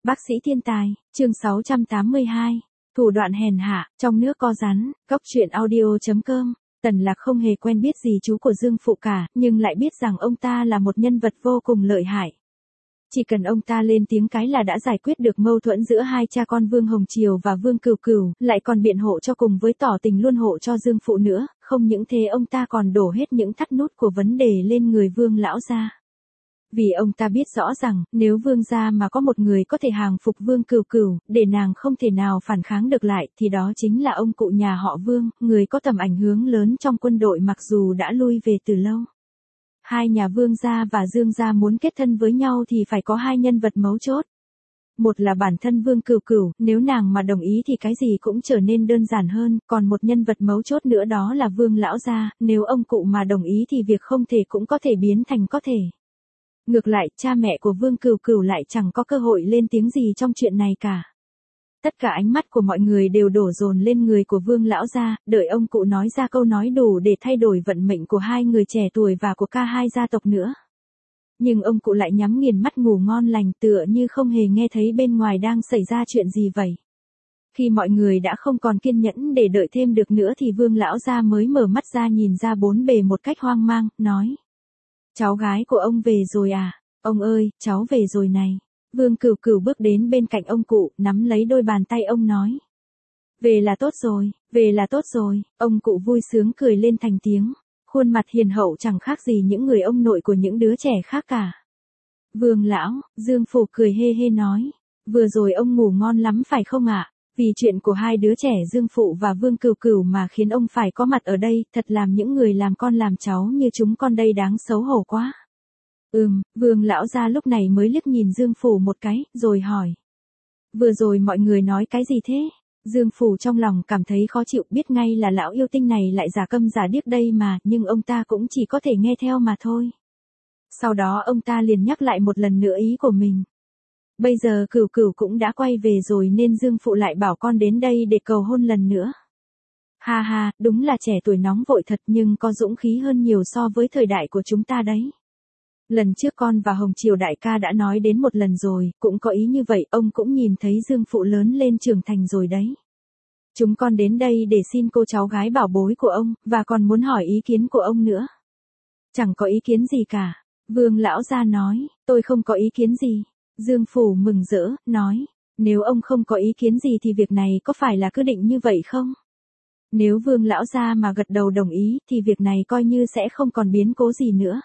Bác sĩ thiên tài, chương 682, thủ đoạn hèn hạ, trong nước có rắn, góc truyện audio.com. Tần Lạc không hề quen biết gì chú của Dương Phụ cả, nhưng lại biết rằng ông ta là một nhân vật vô cùng lợi hại. Chỉ cần ông ta lên tiếng cái là đã giải quyết được mâu thuẫn giữa hai cha con Vương Hồng Triều và Vương Cửu Cửu, lại còn biện hộ cho cùng với tỏ tình luôn hộ cho Dương Phụ nữa, không những thế ông ta còn đổ hết những thắt nút của vấn đề lên người Vương lão gia. Vì ông ta biết rõ rằng, nếu Vương gia mà có một người có thể hàng phục Vương Cửu Cửu, để nàng không thể nào phản kháng được lại, thì đó chính là ông cụ nhà họ Vương, người có tầm ảnh hưởng lớn trong quân đội mặc dù đã lui về từ lâu. Hai nhà Vương gia và Dương gia muốn kết thân với nhau thì phải có hai nhân vật mấu chốt. Một là bản thân Vương Cửu Cửu, nếu nàng mà đồng ý thì cái gì cũng trở nên đơn giản hơn, còn một nhân vật mấu chốt nữa đó là Vương lão gia, nếu ông cụ mà đồng ý thì việc không thể cũng có thể biến thành có thể. Ngược lại, cha mẹ của Vương Cửu Cửu lại chẳng có cơ hội lên tiếng gì trong chuyện này cả. Tất cả ánh mắt của mọi người đều đổ dồn lên người của Vương lão gia, đợi ông cụ nói ra câu nói đủ để thay đổi vận mệnh của hai người trẻ tuổi và của cả hai gia tộc nữa. Nhưng ông cụ lại nhắm nghiền mắt ngủ ngon lành tựa như không hề nghe thấy bên ngoài đang xảy ra chuyện gì vậy. Khi mọi người đã không còn kiên nhẫn để đợi thêm được nữa thì Vương lão gia mới mở mắt ra nhìn ra bốn bề một cách hoang mang, nói. Cháu gái của ông về rồi à? Ông ơi, cháu về rồi này. Vương Cửu Cửu bước đến bên cạnh ông cụ, nắm lấy đôi bàn tay ông nói. Về là tốt rồi, về là tốt rồi. Ông cụ vui sướng cười lên thành tiếng. Khuôn mặt hiền hậu chẳng khác gì những người ông nội của những đứa trẻ khác cả. Vương lão, Dương Phủ cười hê hê nói. Vừa rồi ông ngủ ngon lắm phải không ạ? Vì chuyện của hai đứa trẻ Dương Phụ và Vương Cửu Cửu mà khiến ông phải có mặt ở đây, thật làm những người làm con làm cháu như chúng con đây đáng xấu hổ quá. Vương lão gia lúc này mới liếc nhìn Dương Phủ một cái, rồi hỏi. Vừa rồi mọi người nói cái gì thế? Dương Phủ trong lòng cảm thấy khó chịu, biết ngay là lão yêu tinh này lại giả câm giả điếc đây mà, nhưng ông ta cũng chỉ có thể nghe theo mà thôi. Sau đó ông ta liền nhắc lại một lần nữa ý của mình. Bây giờ Cửu Cửu cũng đã quay về rồi nên Dương Phụ lại bảo con đến đây để cầu hôn lần nữa. Ha ha, đúng là trẻ tuổi nóng vội thật nhưng có dũng khí hơn nhiều so với thời đại của chúng ta đấy. Lần trước con và Hồng Triều đại ca đã nói đến một lần rồi, cũng có ý như vậy, ông cũng nhìn thấy Dương Phụ lớn lên trưởng thành rồi đấy. Chúng con đến đây để xin cô cháu gái bảo bối của ông, và còn muốn hỏi ý kiến của ông nữa. Chẳng có ý kiến gì cả. Vương lão gia nói, tôi không có ý kiến gì. Dương Phủ mừng rỡ, nói, nếu ông không có ý kiến gì thì việc này có phải là cứ định như vậy không? Nếu Vương lão gia mà gật đầu đồng ý thì việc này coi như sẽ không còn biến cố gì nữa.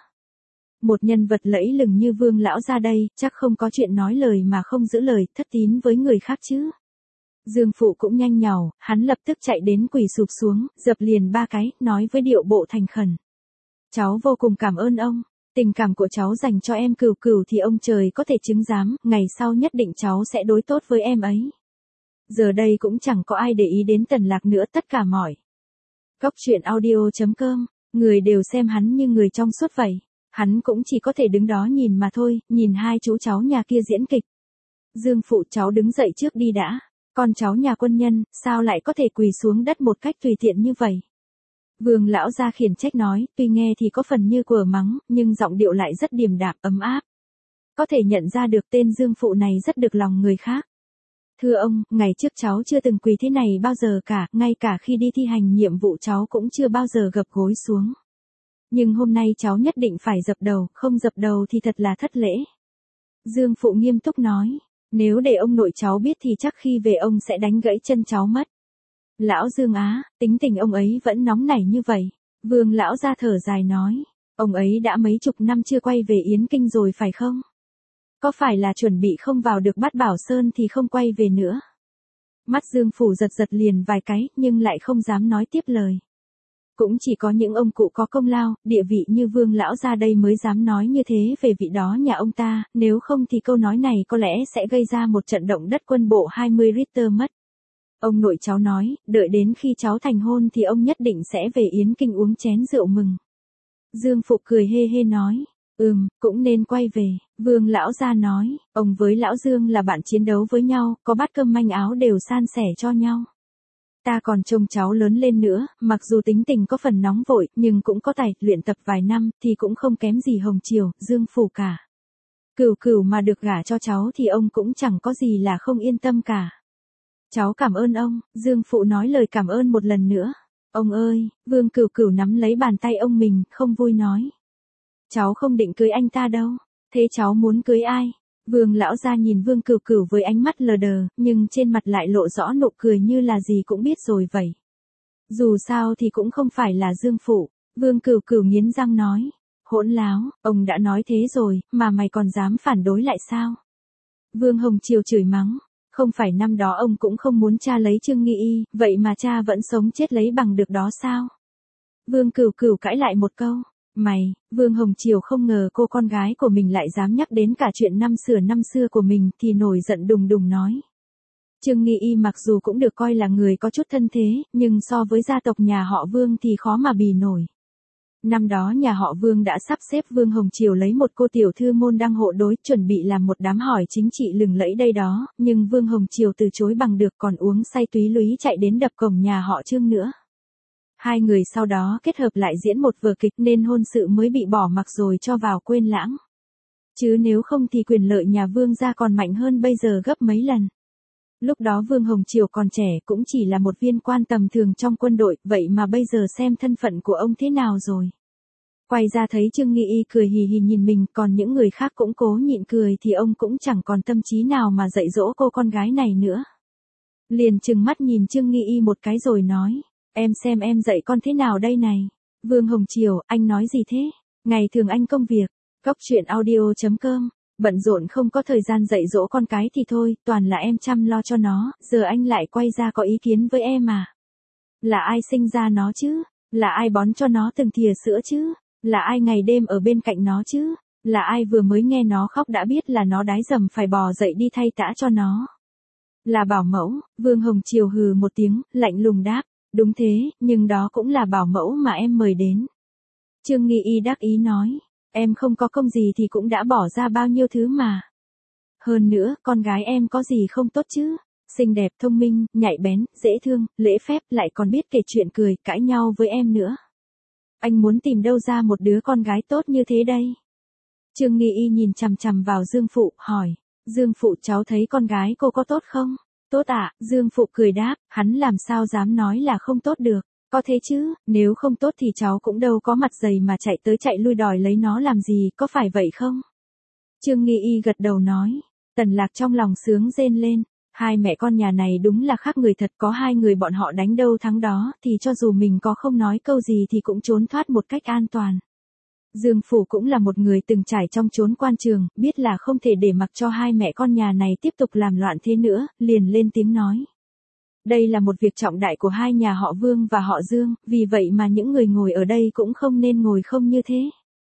Một nhân vật lẫy lừng như Vương lão gia đây, chắc không có chuyện nói lời mà không giữ lời, thất tín với người khác chứ. Dương Phụ cũng nhanh nhảu, hắn lập tức chạy đến quỳ sụp xuống, dập liền ba cái, nói với điệu bộ thành khẩn. Cháu vô cùng cảm ơn ông. Tình cảm của cháu dành cho em Cửu Cửu thì ông trời có thể chứng giám, ngày sau nhất định cháu sẽ đối tốt với em ấy. Giờ đây cũng chẳng có ai để ý đến Tần Lạc nữa, tất cả mọi. Góc truyện audio.com, người đều xem hắn như người trong suốt vậy. Hắn cũng chỉ có thể đứng đó nhìn mà thôi, nhìn hai chú cháu nhà kia diễn kịch. Dương Phụ, cháu đứng dậy trước đi đã. Con cháu nhà quân nhân, sao lại có thể quỳ xuống đất một cách tùy tiện như vậy? Vương lão gia khiển trách nói, tuy nghe thì có phần như quở mắng, nhưng giọng điệu lại rất điềm đạm, ấm áp. Có thể nhận ra được tên Dương Phụ này rất được lòng người khác. Thưa ông, ngày trước cháu chưa từng quỳ thế này bao giờ cả, ngay cả khi đi thi hành nhiệm vụ cháu cũng chưa bao giờ gập gối xuống. Nhưng hôm nay cháu nhất định phải dập đầu, không dập đầu thì thật là thất lễ. Dương Phụ nghiêm túc nói, nếu để ông nội cháu biết thì chắc khi về ông sẽ đánh gãy chân cháu mất. Lão Dương á, tính tình ông ấy vẫn nóng nảy như vậy. Vương lão ra thở dài nói, ông ấy đã mấy chục năm chưa quay về Yến Kinh rồi phải không? Có phải là chuẩn bị không vào được Bát Bảo Sơn thì không quay về nữa? Mắt Dương Phủ giật giật liền vài cái, nhưng lại không dám nói tiếp lời. Cũng chỉ có những ông cụ có công lao, địa vị như Vương lão ra đây mới dám nói như thế về vị đó nhà ông ta, nếu không thì câu nói này có lẽ sẽ gây ra một trận động đất quân bộ 20 Richter mất. Ông nội cháu nói, đợi đến khi cháu thành hôn thì ông nhất định sẽ về Yến Kinh uống chén rượu mừng. Dương Phụ cười hê hê nói, cũng nên quay về. Vương lão gia nói, ông với lão Dương là bạn chiến đấu với nhau, có bát cơm manh áo đều san sẻ cho nhau. Ta còn trông cháu lớn lên nữa, mặc dù tính tình có phần nóng vội, nhưng cũng có tài, luyện tập vài năm, thì cũng không kém gì Hồng Triều, Dương Phủ cả. Cửu Cửu mà được gả cho cháu thì ông cũng chẳng có gì là không yên tâm cả. Cháu cảm ơn ông, Dương Phụ nói lời cảm ơn một lần nữa. Ông ơi, Vương Cửu Cửu nắm lấy bàn tay ông mình, không vui nói. Cháu không định cưới anh ta đâu, thế cháu muốn cưới ai? Vương lão gia nhìn Vương Cửu Cửu với ánh mắt lờ đờ, nhưng trên mặt lại lộ rõ nụ cười như là gì cũng biết rồi vậy. Dù sao thì cũng không phải là Dương Phụ. Vương Cửu Cửu nghiến răng nói. Hỗn láo, ông đã nói thế rồi, mà mày còn dám phản đối lại sao? Vương Hồng Triều chửi mắng. Không phải năm đó ông cũng không muốn cha lấy Trương Nghi Y, vậy mà cha vẫn sống chết lấy bằng được đó sao? Vương Cửu Cửu cãi lại một câu. Mày, Vương Hồng Triều không ngờ cô con gái của mình lại dám nhắc đến cả chuyện năm xưa của mình thì nổi giận đùng đùng nói. Trương Nghi Y mặc dù cũng được coi là người có chút thân thế, nhưng so với gia tộc nhà họ Vương thì khó mà bì nổi. Năm đó nhà họ Vương đã sắp xếp Vương Hồng Triều lấy một cô tiểu thư môn đăng hộ đối, chuẩn bị làm một đám hỏi chính trị lừng lẫy đây đó, nhưng Vương Hồng Triều từ chối bằng được, còn uống say túy lúy chạy đến đập cổng nhà họ Trương nữa. Hai người sau đó kết hợp lại diễn một vở kịch nên hôn sự mới bị bỏ mặc rồi cho vào quên lãng. Chứ nếu không thì quyền lợi nhà Vương gia còn mạnh hơn bây giờ gấp mấy lần. Lúc đó Vương Hồng Triều còn trẻ, cũng chỉ là một viên quan tầm thường trong quân đội, vậy mà bây giờ xem thân phận của ông thế nào rồi. Quay ra thấy Trương Nghi Y cười hì hì nhìn mình, còn những người khác cũng cố nhịn cười thì ông cũng chẳng còn tâm trí nào mà dạy dỗ cô con gái này nữa. Liền trừng mắt nhìn Trương Nghi Y một cái rồi nói, em xem em dạy con thế nào đây này. Vương Hồng Triều, anh nói gì thế? Ngày thường anh công việc, Góc Truyện Audio.com. Bận rộn không có thời gian dạy dỗ con cái thì thôi, toàn là em chăm lo cho nó, giờ anh lại quay ra có ý kiến với em à? Là ai sinh ra nó chứ? Là ai bón cho nó từng thìa sữa chứ? Là ai ngày đêm ở bên cạnh nó chứ? Là ai vừa mới nghe nó khóc đã biết là nó đái dầm phải bò dậy đi thay tã cho nó? Là bảo mẫu. Vương Hồng Triều hừ một tiếng, lạnh lùng đáp, đúng thế, nhưng đó cũng là bảo mẫu mà em mời đến. Trương Nghi Y đắc ý nói. Em không có công gì thì cũng đã bỏ ra bao nhiêu thứ mà. Hơn nữa, con gái em có gì không tốt chứ? Xinh đẹp, thông minh, nhạy bén, dễ thương, lễ phép, lại còn biết kể chuyện cười, cãi nhau với em nữa. Anh muốn tìm đâu ra một đứa con gái tốt như thế đây? Trương Nghi Y nhìn chằm chằm vào Dương Phụ, hỏi. Dương Phụ, cháu thấy con gái cô có tốt không? Tốt ạ, Dương Phụ cười đáp, hắn làm sao dám nói là không tốt được. Có thế chứ, nếu không tốt thì cháu cũng đâu có mặt dày mà chạy tới chạy lui đòi lấy nó làm gì, có phải vậy không? Trương Nghi Y gật đầu nói. Tần Lạc trong lòng sướng rên lên. Hai mẹ con nhà này đúng là khác người thật, có hai người bọn họ đánh đâu thắng đó, thì cho dù mình có không nói câu gì thì cũng trốn thoát một cách an toàn. Dương Phủ cũng là một người từng trải trong chốn quan trường, biết là không thể để mặc cho hai mẹ con nhà này tiếp tục làm loạn thế nữa, liền lên tiếng nói. Đây là một việc trọng đại của hai nhà họ Vương và họ Dương, vì vậy mà những người ngồi ở đây cũng không nên ngồi không như thế.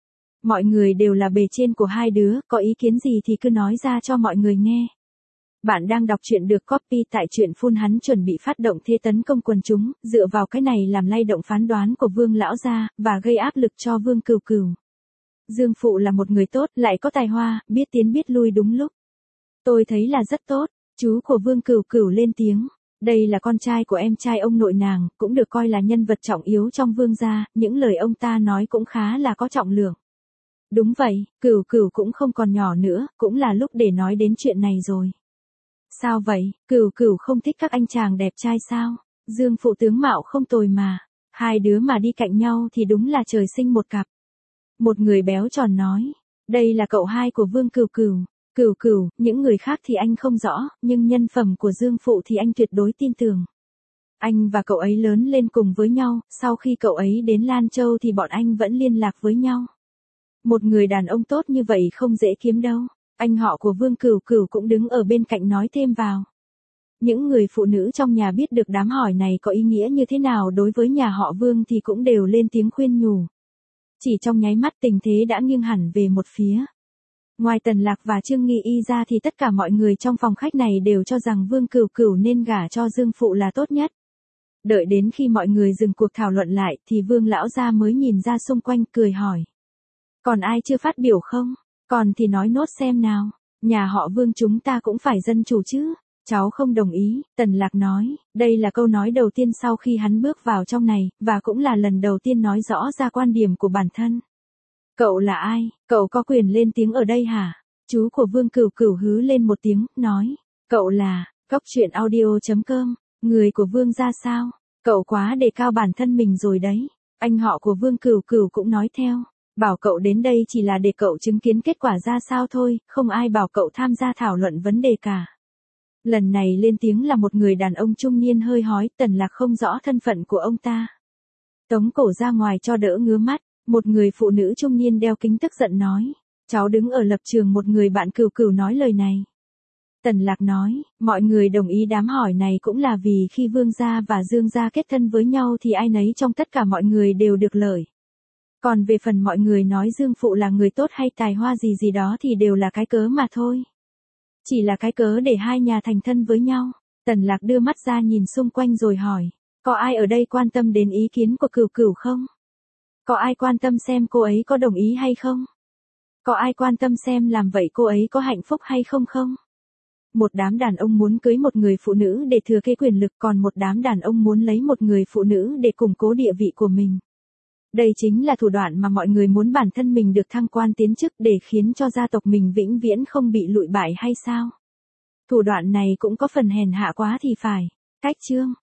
Mọi người đều là bề trên của hai đứa, có ý kiến gì thì cứ nói ra cho mọi người nghe. Bạn đang đọc truyện được copy tại truyện Phun, hắn chuẩn bị phát động thế tấn công quần chúng, dựa vào cái này làm lay động phán đoán của Vương lão gia, và gây áp lực cho Vương Cửu Cửu. Dương Phụ là một người tốt, lại có tài hoa, biết tiến biết lui đúng lúc. Tôi thấy là rất tốt. Chú của Vương Cửu Cửu lên tiếng. Đây là con trai của em trai ông nội nàng, cũng được coi là nhân vật trọng yếu trong Vương gia, những lời ông ta nói cũng khá là có trọng lượng. Đúng vậy, Cửu Cửu cũng không còn nhỏ nữa, cũng là lúc để nói đến chuyện này rồi. Sao vậy, Cửu Cửu không thích các anh chàng đẹp trai sao? Dương Phụ tướng mạo không tồi mà. Hai đứa mà đi cạnh nhau thì đúng là trời sinh một cặp. Một người béo tròn nói. Đây là cậu hai của Vương Cửu Cửu. Cửu Cửu, những người khác thì anh không rõ, nhưng nhân phẩm của Dương Phụ thì anh tuyệt đối tin tưởng. Anh và cậu ấy lớn lên cùng với nhau, sau khi cậu ấy đến Lan Châu thì bọn anh vẫn liên lạc với nhau. Một người đàn ông tốt như vậy không dễ kiếm đâu. Anh họ của Vương Cửu Cửu cũng đứng ở bên cạnh nói thêm vào. Những người phụ nữ trong nhà biết được đám hỏi này có ý nghĩa như thế nào đối với nhà họ Vương thì cũng đều lên tiếng khuyên nhủ. Chỉ trong nháy mắt tình thế đã nghiêng hẳn về một phía. Ngoài Tần Lạc và Trương Nghi Y ra thì tất cả mọi người trong phòng khách này đều cho rằng Vương Cửu Cửu nên gả cho Dương Phụ là tốt nhất. Đợi đến khi mọi người dừng cuộc thảo luận lại thì Vương lão gia mới nhìn ra xung quanh cười hỏi. Còn ai chưa phát biểu không? Còn thì nói nốt xem nào. Nhà họ Vương chúng ta cũng phải dân chủ chứ. Cháu không đồng ý, Tần Lạc nói. Đây là câu nói đầu tiên sau khi hắn bước vào trong này, và cũng là lần đầu tiên nói rõ ra quan điểm của bản thân. Cậu là ai? Cậu có quyền lên tiếng ở đây hả? Chú của Vương Cửu Cửu hứ lên một tiếng, nói, cậu là, Cóc Truyện Audio.com, người của Vương gia sao? Cậu quá đề cao bản thân mình rồi đấy. Anh họ của Vương Cửu Cửu cũng nói theo, bảo cậu đến đây chỉ là để cậu chứng kiến kết quả ra sao thôi, không ai bảo cậu tham gia thảo luận vấn đề cả. Lần này lên tiếng là một người đàn ông trung niên hơi hói, Tần Lạc không rõ thân phận của ông ta. Tống cổ ra ngoài cho đỡ ngứa mắt, một người phụ nữ trung niên đeo kính tức giận nói, cháu đứng ở lập trường một người bạn Cửu Cửu nói lời này. Tần Lạc nói, mọi người đồng ý đám hỏi này cũng là vì khi Vương gia và Dương gia kết thân với nhau thì ai nấy trong tất cả mọi người đều được lợi. Còn về phần mọi người nói Dương phụ là người tốt hay tài hoa gì gì đó thì đều là cái cớ mà thôi. Chỉ là cái cớ để hai nhà thành thân với nhau. Tần Lạc đưa mắt ra nhìn xung quanh rồi hỏi, có ai ở đây quan tâm đến ý kiến của Cửu Cửu không? Có ai quan tâm xem cô ấy có đồng ý hay không? Có ai quan tâm xem làm vậy cô ấy có hạnh phúc hay không không? Một đám đàn ông muốn cưới một người phụ nữ để thừa kế quyền lực, còn một đám đàn ông muốn lấy một người phụ nữ để củng cố địa vị của mình. Đây chính là thủ đoạn mà mọi người muốn bản thân mình được thăng quan tiến chức để khiến cho gia tộc mình vĩnh viễn không bị lụi bại hay sao? Thủ đoạn này cũng có phần hèn hạ quá thì phải. Cách chương